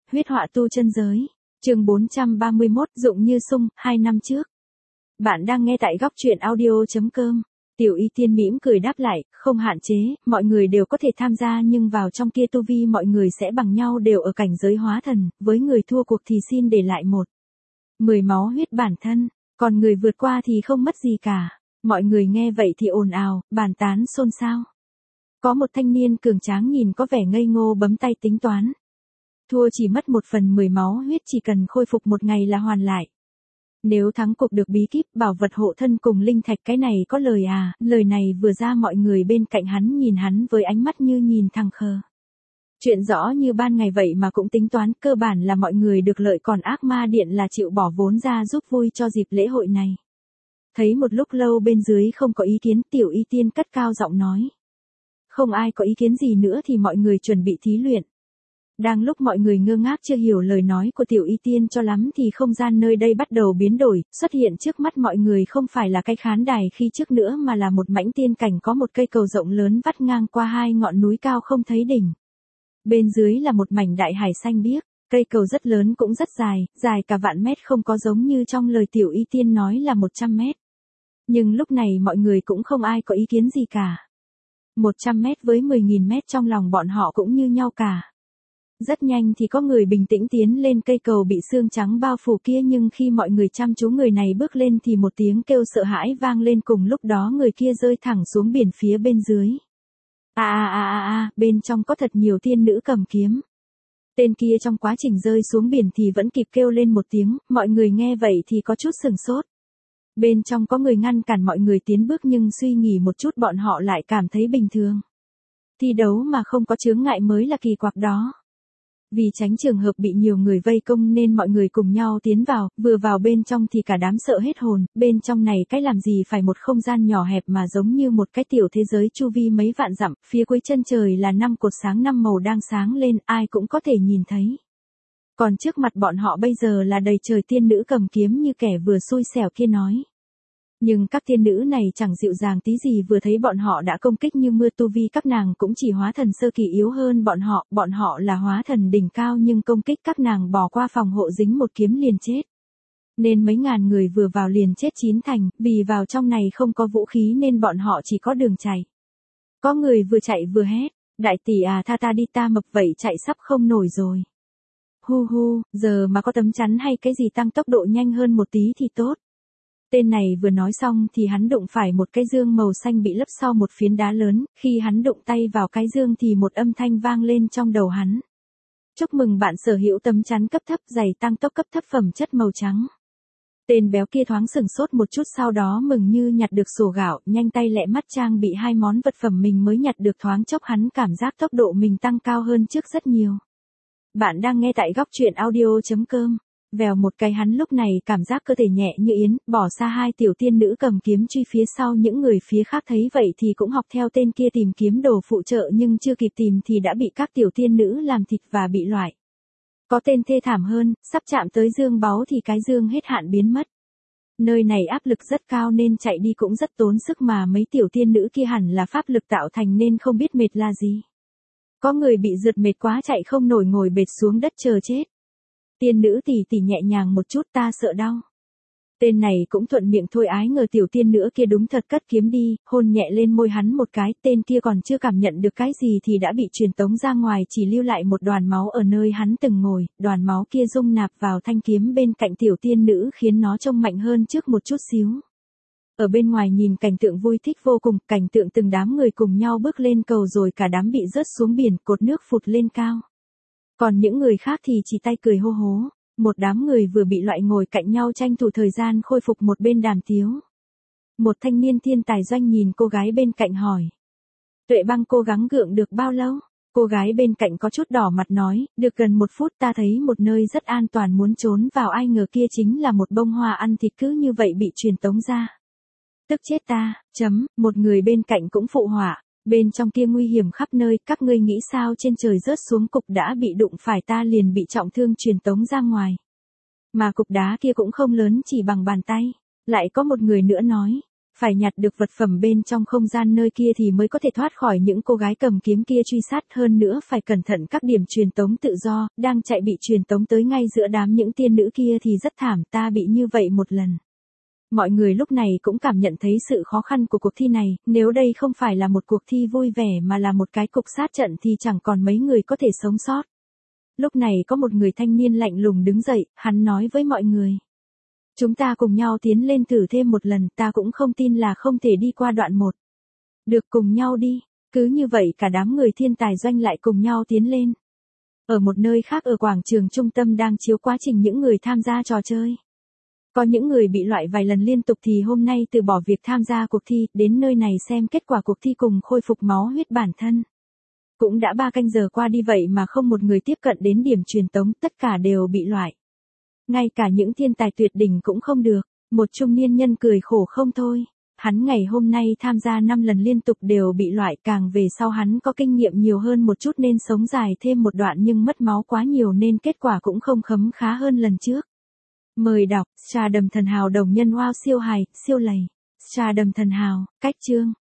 Huyết họa tu chân giới. Chương 431, Dụng Như Sung, 2 năm trước. Bạn đang nghe tại góc truyện audio.com. Tiểu Y Tiên mỉm cười đáp lại, không hạn chế, mọi người đều có thể tham gia nhưng vào trong kia tu vi mọi người sẽ bằng nhau đều ở cảnh giới hóa thần, với người thua cuộc thì xin để lại 10 máu huyết bản thân, còn người vượt qua thì không mất gì cả. Mọi người nghe vậy thì ồn ào, bàn tán xôn xao. Có một thanh niên cường tráng nhìn có vẻ ngây ngô bấm tay tính toán. Thua chỉ mất 1/10 máu huyết, chỉ cần khôi phục 1 ngày là hoàn lại. Nếu thắng cuộc được bí kíp, bảo vật hộ thân cùng linh thạch, cái này có lời à? Lời này vừa ra mọi người bên cạnh hắn nhìn hắn với ánh mắt như nhìn thằng khờ. Chuyện rõ như ban ngày vậy mà cũng tính toán, cơ bản là mọi người được lợi, còn ác ma điện là chịu bỏ vốn ra giúp vui cho dịp lễ hội này. Thấy một lúc lâu bên dưới không có ý kiến, Tiểu Y Tiên cất cao giọng nói. Không ai có ý kiến gì nữa thì mọi người chuẩn bị thí luyện. Đang lúc mọi người ngơ ngác chưa hiểu lời nói của Tiểu Y Tiên cho lắm thì không gian nơi đây bắt đầu biến đổi, xuất hiện trước mắt mọi người không phải là cái khán đài khi trước nữa mà là một mảnh tiên cảnh, có một cây cầu rộng lớn vắt ngang qua 2 ngọn núi cao không thấy đỉnh. Bên dưới là một mảnh đại hải xanh biếc, cây cầu rất lớn cũng rất dài, dài cả vạn mét, không có giống như trong lời Tiểu Y Tiên nói là 100 mét. Nhưng lúc này mọi người cũng không ai có ý kiến gì cả. 100 mét với 10.000 mét trong lòng bọn họ cũng như nhau cả. Rất nhanh thì có người bình tĩnh tiến lên cây cầu bị sương trắng bao phủ kia, nhưng khi mọi người chăm chú người này bước lên thì một tiếng kêu sợ hãi vang lên, cùng lúc đó người kia rơi thẳng xuống biển phía bên dưới. Bên trong có thật nhiều tiên nữ cầm kiếm. Tên kia trong quá trình rơi xuống biển thì vẫn kịp kêu lên một tiếng, mọi người nghe vậy thì có chút sửng sốt. Bên trong có người ngăn cản mọi người tiến bước, nhưng suy nghĩ một chút bọn họ lại cảm thấy bình thường. Thi đấu mà không có chướng ngại mới là kỳ quặc đó. Vì tránh trường hợp bị nhiều người vây công nên mọi người cùng nhau tiến vào, vừa vào bên trong thì cả đám sợ hết hồn, bên trong này cái làm gì phải một không gian nhỏ hẹp mà giống như một cái tiểu thế giới chu vi mấy vạn dặm, phía cuối chân trời là 5 cột sáng 5 màu đang sáng lên, ai cũng có thể nhìn thấy. Còn trước mặt bọn họ bây giờ là đầy trời tiên nữ cầm kiếm như kẻ vừa xui xẻo kia nói. Nhưng các tiên nữ này chẳng dịu dàng tí gì, vừa thấy bọn họ đã công kích như mưa, tu vi các nàng cũng chỉ hóa thần sơ kỳ, yếu hơn bọn họ là hóa thần đỉnh cao nhưng công kích các nàng bỏ qua phòng hộ dính một kiếm liền chết. Nên mấy ngàn người vừa vào liền chết 9 thành, vì vào trong này không có vũ khí nên bọn họ chỉ có đường chạy. Có người vừa chạy vừa hét, đại tỷ à, tha ta đi, ta mập vậy chạy sắp không nổi rồi. Hu, giờ mà có tấm chắn hay cái gì tăng tốc độ nhanh hơn một tí thì tốt. Tên này vừa nói xong thì hắn đụng phải một cái dương màu xanh bị lấp sau một phiến đá lớn, khi hắn đụng tay vào cái dương thì một âm thanh vang lên trong đầu hắn. Chúc mừng bạn sở hữu tấm chắn cấp thấp giày tăng tốc cấp thấp phẩm chất màu trắng. Tên béo kia thoáng sửng sốt một chút, sau đó mừng như nhặt được sổ gạo, nhanh tay lẹ mắt trang bị 2 món vật phẩm mình mới nhặt được, thoáng chốc hắn cảm giác tốc độ mình tăng cao hơn trước rất nhiều. Bạn đang nghe tại góc truyện audio.com. Vèo một cái hắn lúc này cảm giác cơ thể nhẹ như yến, bỏ xa 2 tiểu tiên nữ cầm kiếm truy phía sau. Những người phía khác thấy vậy thì cũng học theo tên kia tìm kiếm đồ phụ trợ, nhưng chưa kịp tìm thì đã bị các tiểu tiên nữ làm thịt và bị loại. Có tên thê thảm hơn, sắp chạm tới dương báu thì cái dương hết hạn biến mất. Nơi này áp lực rất cao nên chạy đi cũng rất tốn sức, mà mấy tiểu tiên nữ kia hẳn là pháp lực tạo thành nên không biết mệt là gì. Có người bị rượt mệt quá chạy không nổi, ngồi bệt xuống đất chờ chết. Tiên nữ tỷ nhẹ nhàng một chút, ta sợ đau. Tên này cũng thuận miệng thôi, ái ngờ tiểu tiên nữ kia đúng thật cất kiếm đi, hôn nhẹ lên môi hắn một cái, tên kia còn chưa cảm nhận được cái gì thì đã bị truyền tống ra ngoài, chỉ lưu lại một đoàn máu ở nơi hắn từng ngồi, đoàn máu kia dung nạp vào thanh kiếm bên cạnh tiểu tiên nữ khiến nó trông mạnh hơn trước một chút xíu. Ở bên ngoài nhìn cảnh tượng vui thích vô cùng, cảnh tượng từng đám người cùng nhau bước lên cầu rồi cả đám bị rớt xuống biển, cột nước phụt lên cao. Còn những người khác thì chỉ tay cười hô hố. Một đám người vừa bị loại ngồi cạnh nhau tranh thủ thời gian khôi phục, một bên đàm tiếu. Một thanh niên thiên tài doanh nhìn cô gái bên cạnh hỏi. Tuệ Băng cố gắng gượng được bao lâu? Cô gái bên cạnh có chút đỏ mặt nói, được gần 1 phút, ta thấy một nơi rất an toàn muốn trốn vào, ai ngờ kia chính là một bông hoa ăn thịt, cứ như vậy bị truyền tống ra. Tức chết ta, một người bên cạnh cũng phụ họa. Bên trong kia nguy hiểm khắp nơi, các ngươi nghĩ sao trên trời rớt xuống cục đã bị đụng phải ta liền bị trọng thương truyền tống ra ngoài. Mà cục đá kia cũng không lớn, chỉ bằng bàn tay. Lại có một người nữa nói, Phải nhặt được vật phẩm bên trong không gian nơi kia thì mới có thể thoát khỏi những cô gái cầm kiếm kia truy sát, hơn nữa phải cẩn thận các điểm truyền tống tự do, đang chạy bị truyền tống tới ngay giữa đám những tiên nữ kia thì rất thảm, ta bị như vậy một lần. Mọi người lúc này cũng cảm nhận thấy sự khó khăn của cuộc thi này, nếu đây không phải là một cuộc thi vui vẻ mà là một cái cục sát trận thì chẳng còn mấy người có thể sống sót. Lúc này có một người thanh niên lạnh lùng đứng dậy, hắn nói với mọi người. Chúng ta cùng nhau tiến lên thử thêm một lần, ta cũng không tin là không thể đi qua đoạn 1. Được, cùng nhau đi. Cứ như vậy cả đám người thiên tài doanh lại cùng nhau tiến lên. Ở một nơi khác ở quảng trường trung tâm đang chiếu quá trình những người tham gia trò chơi. Có những người bị loại vài lần liên tục thì hôm nay từ bỏ việc tham gia cuộc thi, đến nơi này xem kết quả cuộc thi cùng khôi phục máu huyết bản thân. Cũng đã 3 canh giờ qua đi vậy mà không một người tiếp cận đến điểm truyền tống, tất cả đều bị loại. Ngay cả những thiên tài tuyệt đỉnh cũng không được. Một trung niên nhân cười khổ không thôi. Hắn ngày hôm nay tham gia 5 lần liên tục đều bị loại, càng về sau hắn có kinh nghiệm nhiều hơn một chút nên sống dài thêm một đoạn nhưng mất máu quá nhiều nên kết quả cũng không khấm khá hơn lần trước. Mời đọc, Stardom thần hào đồng nhân wow siêu hài, siêu lầy. Stardom thần hào, cách chương.